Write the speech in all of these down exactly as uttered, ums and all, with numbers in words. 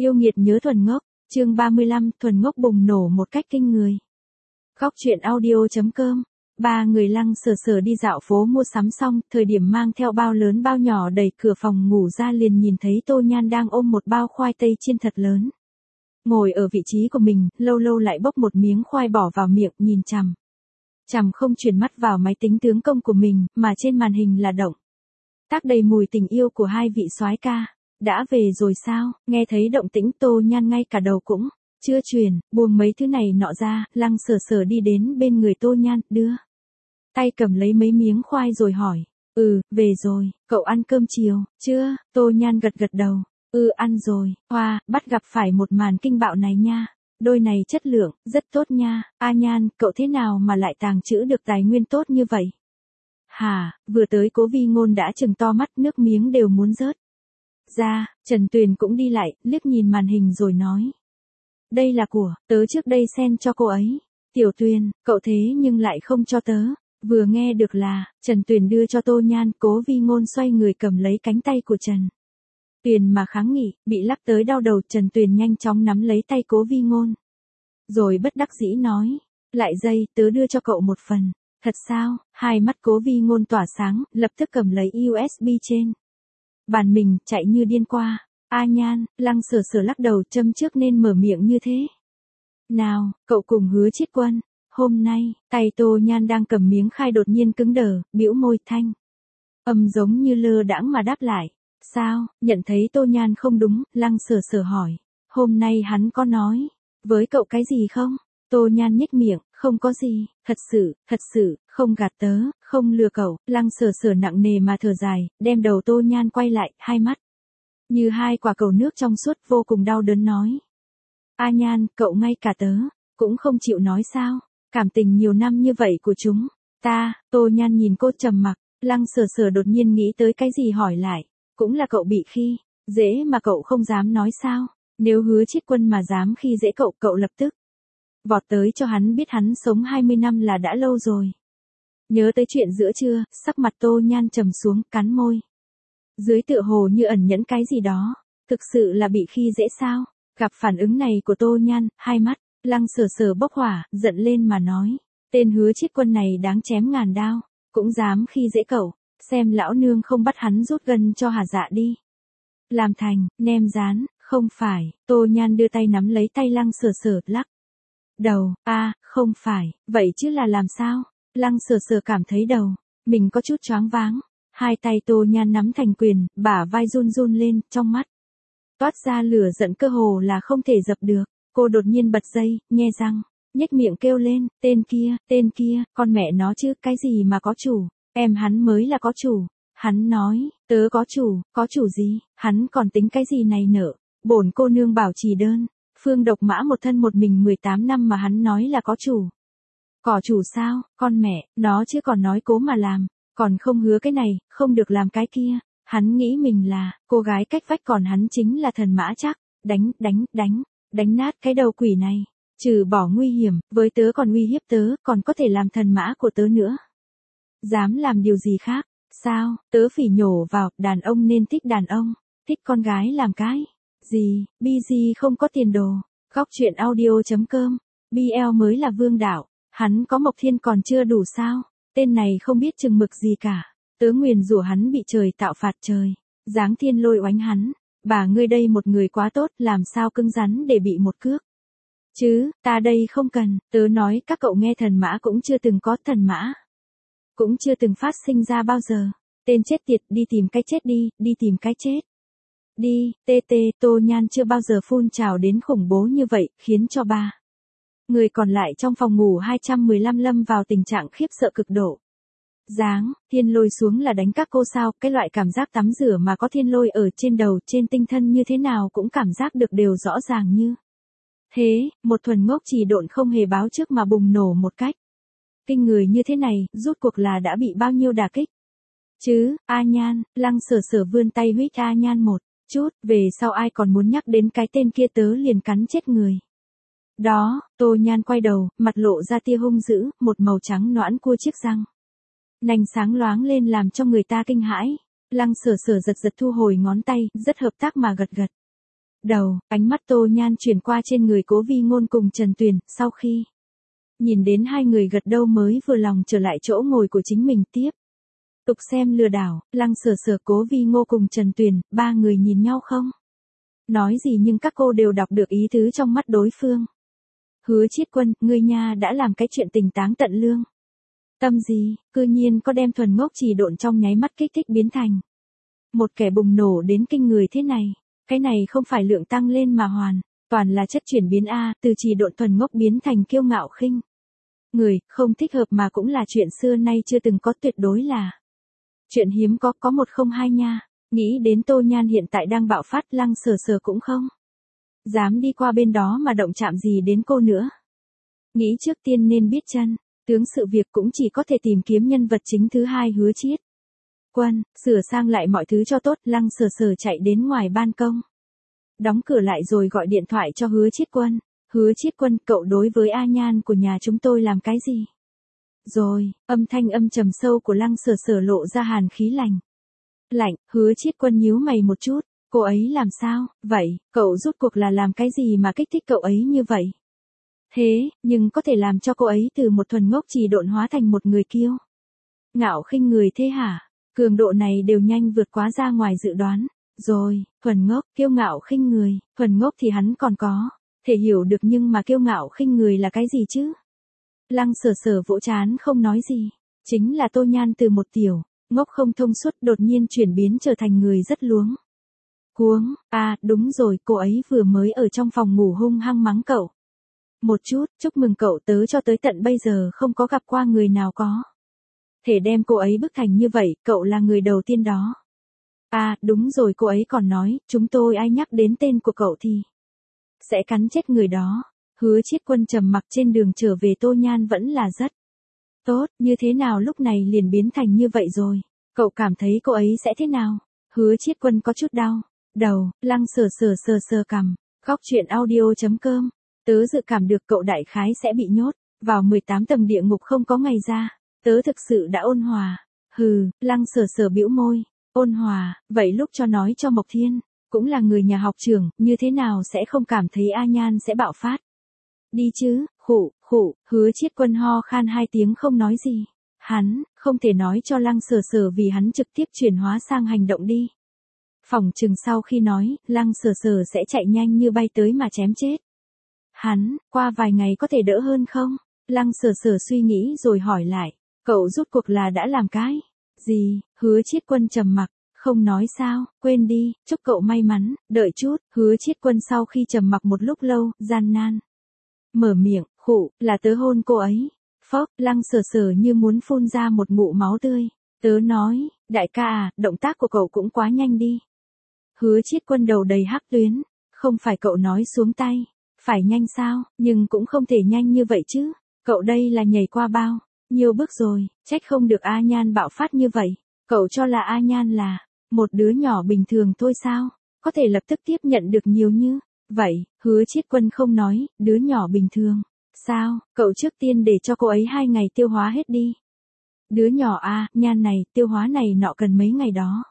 Yêu nghiệt nhớ thuần ngốc, chương ba mươi lăm, thuần ngốc bùng nổ một cách kinh người. Góc truyện audio.com. Ba người Lăng Sở Sở đi dạo phố mua sắm xong, thời điểm mang theo bao lớn bao nhỏ đẩy cửa phòng ngủ ra liền nhìn thấy Tô Nhan đang ôm một bao khoai tây chiên thật lớn. Ngồi ở vị trí của mình, lâu lâu lại bốc một miếng khoai bỏ vào miệng, nhìn chằm. Chằm không chuyển mắt vào máy tính tướng công của mình, mà trên màn hình là động tác đầy mùi tình yêu của hai vị soái ca. Đã về rồi sao? Nghe thấy động tĩnh Tô Nhan ngay cả đầu cũng chưa chuyển, buông mấy thứ này nọ ra, Lăng Sở Sở đi đến bên người Tô Nhan, đưa tay cầm lấy mấy miếng khoai rồi hỏi, ừ, về rồi, cậu ăn cơm chiều, chưa? Tô Nhan gật gật đầu, ừ ăn rồi, hoa, bắt gặp phải một màn kinh bạo này nha, đôi này chất lượng, rất tốt nha, A Nhan, cậu thế nào mà lại tàng trữ được tài nguyên tốt như vậy? Hả, vừa tới Cố Vi Ngôn đã trừng to mắt, nước miếng đều muốn rớt ra, Trần Tuyền cũng đi lại, liếc nhìn màn hình rồi nói. Đây là của, tớ trước đây send cho cô ấy. Tiểu Tuyền, cậu thế nhưng lại không cho tớ. Vừa nghe được là, Trần Tuyền đưa cho Tô Nhan, Cố Vi Ngôn xoay người cầm lấy cánh tay của Trần Tuyền mà kháng nghị, bị lắc tới đau đầu, Trần Tuyền nhanh chóng nắm lấy tay Cố Vi Ngôn. Rồi bất đắc dĩ nói, lại dây, tớ đưa cho cậu một phần. Thật sao? Hai mắt Cố Vi Ngôn tỏa sáng, lập tức cầm lấy u ét bê trên bàn mình, chạy như điên qua. A Nhan, Lăng Sở Sở lắc đầu, châm trước nên mở miệng như thế. Nào, cậu cùng Hứa Chiết Quân. Hôm nay, tay Tô Nhan đang cầm miếng khai đột nhiên cứng đờ, bĩu môi, thanh âm giống như lơ đãng mà đáp lại. Sao? Nhận thấy Tô Nhan không đúng, Lăng Sở Sở hỏi. Hôm nay hắn có nói với cậu cái gì không? Tô Nhan nhếch miệng, không có gì, thật sự, thật sự, không gạt tớ, không lừa cậu. Lăng Sở Sở nặng nề mà thở dài, đem đầu Tô Nhan quay lại, hai mắt như hai quả cầu nước trong suốt, vô cùng đau đớn nói. A Nhan, cậu ngay cả tớ cũng không chịu nói sao? Cảm tình nhiều năm như vậy của chúng ta. Tô Nhan nhìn cô trầm mặc, Lăng Sở Sở đột nhiên nghĩ tới cái gì hỏi lại. Cũng là cậu bị khi dễ mà cậu không dám nói sao? Nếu Hứa Chiết Quân mà dám khi dễ cậu, cậu lập tức vọt tới cho hắn biết hắn sống hai mươi năm là đã lâu rồi. Nhớ tới chuyện giữa trưa, sắc mặt Tô Nhan trầm xuống, cắn môi. Dưới tựa hồ như ẩn nhẫn cái gì đó. Thực sự là bị khi dễ sao? Gặp phản ứng này của Tô Nhan, hai mắt Lăng Sở Sở bốc hỏa, giận lên mà nói. Tên Hứa Chiết Quân này đáng chém ngàn đao, cũng dám khi dễ cậu. Xem lão nương không bắt hắn rút gân cho hả dạ đi. Làm thành, nem rán, không phải. Tô Nhan đưa tay nắm lấy tay Lăng Sở Sở, lắc đầu. A, à, không phải, vậy chứ là làm sao? Lăng Sở Sở cảm thấy đầu mình có chút choáng váng. Hai tay Tô Nhan nắm thành quyền, bả vai run run lên, trong mắt toát ra lửa giận cơ hồ là không thể dập được. Cô đột nhiên bật dây, nhe răng, nhếch miệng kêu lên, tên kia, tên kia, con mẹ nó chứ, cái gì mà có chủ, em hắn mới là có chủ. Hắn nói, tớ có chủ, có chủ gì, hắn còn tính cái gì này nở, bổn cô nương bảo trì đơn, phương độc mã một thân một mình mười tám năm mà hắn nói là có chủ. Có chủ sao, con mẹ, nó chứ còn nói cố mà làm, còn không hứa cái này, không được làm cái kia. Hắn nghĩ mình là cô gái cách vách còn hắn chính là thần mã chắc, đánh, đánh, đánh, đánh nát cái đầu quỷ này. Trừ bỏ nguy hiểm, với tớ còn uy hiếp tớ, còn có thể làm thần mã của tớ nữa. Dám làm điều gì khác, sao, tớ phỉ nhổ vào, đàn ông nên thích đàn ông, thích con gái làm cái gì, bi gi không có tiền đồ. Góc truyện audio.com, bê lờ mới là vương đạo, hắn có Mộc Thiên còn chưa đủ sao, tên này không biết chừng mực gì cả. Tớ nguyền rủa hắn bị trời tạo phạt trời, giáng thiên lôi oánh hắn. Bà ngươi đây một người quá tốt, làm sao cứng rắn để bị một cước. Chứ, ta đây không cần, tớ nói các cậu nghe, thần mã cũng chưa từng có, thần mã cũng chưa từng phát sinh ra bao giờ. Tên chết tiệt, đi tìm cái chết đi, đi tìm cái chết. Đi, tê tê. Tô Nhan chưa bao giờ phun trào đến khủng bố như vậy, khiến cho ba người còn lại trong phòng ngủ hai trăm mười lăm lâm vào tình trạng khiếp sợ cực độ. Dáng, thiên lôi xuống là đánh các cô sao, cái loại cảm giác tắm rửa mà có thiên lôi ở trên đầu, trên tinh thân như thế nào cũng cảm giác được đều rõ ràng như thế. Một thuần ngốc chỉ độn không hề báo trước mà bùng nổ một cách kinh người như thế này, rút cuộc là đã bị bao nhiêu đả kích. Chứ, A Nhan, Lăng Sở Sở vươn tay huých A Nhan một chút, về sau ai còn muốn nhắc đến cái tên kia tớ liền cắn chết người. Đó, Tô Nhan quay đầu, mặt lộ ra tia hung dữ, một màu trắng nõn cua chiếc răng nành sáng loáng lên làm cho người ta kinh hãi. Lăng Sở Sở giật giật thu hồi ngón tay, rất hợp tác mà gật gật đầu, ánh mắt Tô Nhan chuyển qua trên người Cố Vi Ngôn cùng Trần Tuyền, sau khi nhìn đến hai người gật đầu mới vừa lòng trở lại chỗ ngồi của chính mình tiếp. Tục xem lừa đảo, Lăng Sở Sở, Cố Vi Ngô cùng Trần Tuyền, ba người nhìn nhau không nói gì nhưng các cô đều đọc được ý tứ trong mắt đối phương. Hứa Chiết Quân, ngươi nha đã làm cái chuyện tình táng tận lương tâm gì, cư nhiên có đem thuần ngốc chỉ độn trong nháy mắt kích thích biến thành một kẻ bùng nổ đến kinh người thế này. Cái này không phải lượng tăng lên mà hoàn toàn là chất chuyển biến a, từ chỉ độn thuần ngốc biến thành kiêu ngạo khinh người, không thích hợp mà cũng là chuyện xưa nay chưa từng có, tuyệt đối là chuyện hiếm có, có một không hai nha. Nghĩ đến Tô Nhan hiện tại đang bạo phát, Lăng Sở Sở cũng không dám đi qua bên đó mà động chạm gì đến cô nữa. Nghĩ trước tiên nên biết chân tướng sự việc, cũng chỉ có thể tìm kiếm nhân vật chính thứ hai Hứa Chiết Quân, sửa sang lại mọi thứ cho tốt. Lăng Sở Sở chạy đến ngoài ban công, đóng cửa lại rồi gọi điện thoại cho Hứa Chiết Quân. Hứa Chiết Quân, cậu đối với A Nhan của nhà chúng tôi làm cái gì? Rồi, âm thanh âm trầm sâu của Lăng Sở Sở lộ ra hàn khí lạnh. Lạnh, Hứa Chiết Quân nhíu mày một chút, cô ấy làm sao, vậy, cậu rút cuộc là làm cái gì mà kích thích cậu ấy như vậy? Thế, nhưng có thể làm cho cô ấy từ một thuần ngốc chỉ độn hóa thành một người kiêu ngạo khinh người thế hả? Cường độ này đều nhanh vượt quá ra ngoài dự đoán. Rồi, thuần ngốc, kiêu ngạo khinh người, thuần ngốc thì hắn còn có thể hiểu được, nhưng mà kiêu ngạo khinh người là cái gì chứ? Lăng Sở Sở vỗ trán không nói gì. Chính là Tô Nhan từ một tiểu ngốc không thông suốt đột nhiên chuyển biến trở thành người rất luống cuống. À, đúng rồi, cô ấy vừa mới ở trong phòng ngủ hung hăng mắng cậu một chút. Chúc mừng cậu, tớ cho tới tận bây giờ không có gặp qua người nào có thể đem cô ấy bức thành như vậy, cậu là người đầu tiên đó. À, đúng rồi, cô ấy còn nói, chúng tôi ai nhắc đến tên của cậu thì sẽ cắn chết người đó. Hứa Chiết Quân trầm mặc, trên đường trở về Tô Nhan vẫn là rất tốt, như thế nào lúc này liền biến thành như vậy rồi? Cậu cảm thấy cô ấy sẽ thế nào? Hứa Chiết Quân có chút đau đầu. Lăng Sở Sở sờ sờ cằm. Góc truyện audio chấm com. Tớ dự cảm được cậu đại khái sẽ bị nhốt vào mười tám tầng địa ngục không có ngày ra. Tớ thực sự đã ôn hòa. Hừ, Lăng Sở Sở bĩu môi. Ôn hòa, vậy lúc cho nói cho Mộc Thiên, cũng là người nhà học trưởng, như thế nào sẽ không cảm thấy A Nhan sẽ bạo phát? Đi chứ, khụ, khụ, Hứa Chiết Quân ho khan hai tiếng không nói gì. Hắn, không thể nói cho Lăng Sở Sở vì hắn trực tiếp chuyển hóa sang hành động đi. Phỏng chừng sau khi nói, Lăng Sở Sở sẽ chạy nhanh như bay tới mà chém chết hắn, qua vài ngày có thể đỡ hơn không? Lăng Sở Sở suy nghĩ rồi hỏi lại, cậu rút cuộc là đã làm cái gì? Hứa Chiết Quân trầm mặc, không nói sao, quên đi, chúc cậu may mắn, đợi chút. Hứa Chiết Quân sau khi trầm mặc một lúc lâu, gian nan mở miệng, khụ, là tớ hôn cô ấy. Phốc, Lăng Sở Sở như muốn phun ra một ngụm máu tươi. Tớ nói, đại ca à, động tác của cậu cũng quá nhanh đi. Hứa Chiết Quân đầu đầy hắc tuyến, không phải cậu nói xuống tay phải nhanh sao, nhưng cũng không thể nhanh như vậy chứ. Cậu đây là nhảy qua bao nhiều bước rồi, trách không được A Nhan bạo phát như vậy. Cậu cho là A Nhan là một đứa nhỏ bình thường thôi sao? Có thể lập tức tiếp nhận được nhiều như vậy. Hứa Chiết Quân không nói, đứa nhỏ bình thường sao? Cậu trước tiên để cho cô ấy hai ngày tiêu hóa hết đi. Đứa nhỏ A Nhan này, tiêu hóa này nọ cần mấy ngày đó.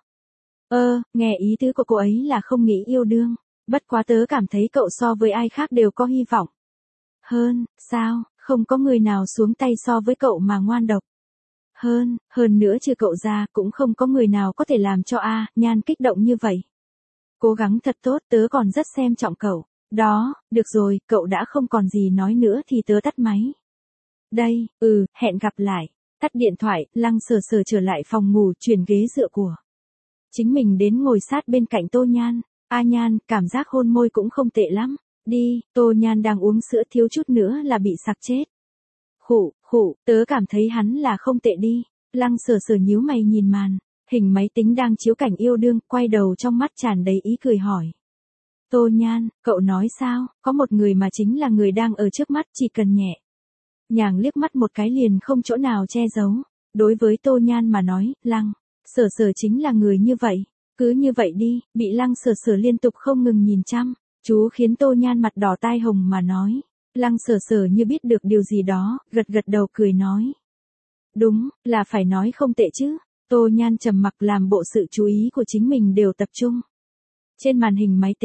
Ơ, nghe ý tứ của cô ấy là không nghĩ yêu đương. Bất quá tớ cảm thấy cậu so với ai khác đều có hy vọng hơn, sao? Không có người nào xuống tay so với cậu mà ngoan độc hơn, hơn nữa trừ cậu ra, cũng không có người nào có thể làm cho A Nhan kích động như vậy. Cố gắng thật tốt, tớ còn rất xem trọng cậu. Đó, được rồi, cậu đã không còn gì nói nữa thì tớ tắt máy. Đây, ừ, hẹn gặp lại. Tắt điện thoại, Lăng Sở Sở trở lại phòng ngủ, chuyển ghế dựa của chính mình đến ngồi sát bên cạnh Tô Nhan. A Nhan, cảm giác hôn môi cũng không tệ lắm. Đi, Tô Nhan đang uống sữa thiếu chút nữa là bị sặc chết. Khụ, khụ, tớ cảm thấy hắn là không tệ đi. Lăng Sở Sở nhíu mày nhìn màn hình máy tính đang chiếu cảnh yêu đương, quay đầu trong mắt tràn đầy ý cười hỏi. Tô Nhan, cậu nói sao? Có một người mà chính là người đang ở trước mắt, chỉ cần nhẹ nhàng liếc mắt một cái liền không chỗ nào che giấu. Đối với Tô Nhan mà nói, Lăng Sở Sở chính là người như vậy. Cứ như vậy đi, bị Lăng Sở Sở liên tục không ngừng nhìn chăm chú khiến Tô Nhan mặt đỏ tai hồng mà nói. Lăng Sở Sở như biết được điều gì đó, gật gật đầu cười nói. Đúng, là phải nói không tệ chứ. Tô Nhan trầm mặc làm bộ sự chú ý của chính mình đều tập trung trên màn hình máy tính.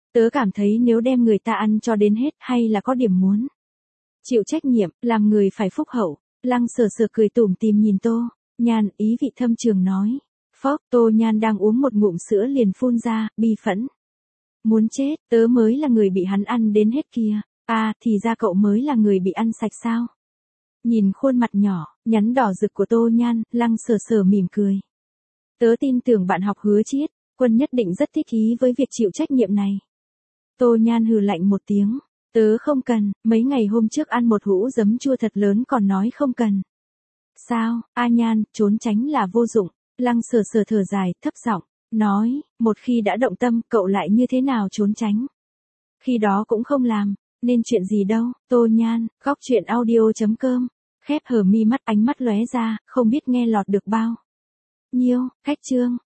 Tớ cảm thấy nếu đem người ta ăn cho đến hết hay là có điểm muốn. Chịu trách nhiệm, làm người phải phúc hậu. Lăng Sở Sở cười tủm tỉm nhìn Tô Nhan, ý vị thâm trường nói. Phốc, Tô Nhan đang uống một ngụm sữa liền phun ra, bi phẫn. Muốn chết, tớ mới là người bị hắn ăn đến hết kia. À, thì ra cậu mới là người bị ăn sạch sao? Nhìn khuôn mặt nhỏ, nhắn đỏ rực của Tô Nhan, Lăng Sở Sở mỉm cười. Tớ tin tưởng bạn học Hứa Chiết, Quân nhất định rất thích ý với việc chịu trách nhiệm này. Tô Nhan hừ lạnh một tiếng. Tớ không cần, mấy ngày hôm trước ăn một hũ giấm chua thật lớn còn nói không cần. Sao, A Nhan, trốn tránh là vô dụng. Lăng Sở Sở thở dài, thấp giọng nói, một khi đã động tâm, cậu lại như thế nào trốn tránh. Khi đó cũng không làm, nên chuyện gì đâu. Tô Nhan, góc truyện audio chấm com. Khép hờ mi mắt, ánh mắt lóe ra, không biết nghe lọt được bao nhiêu, cách chương.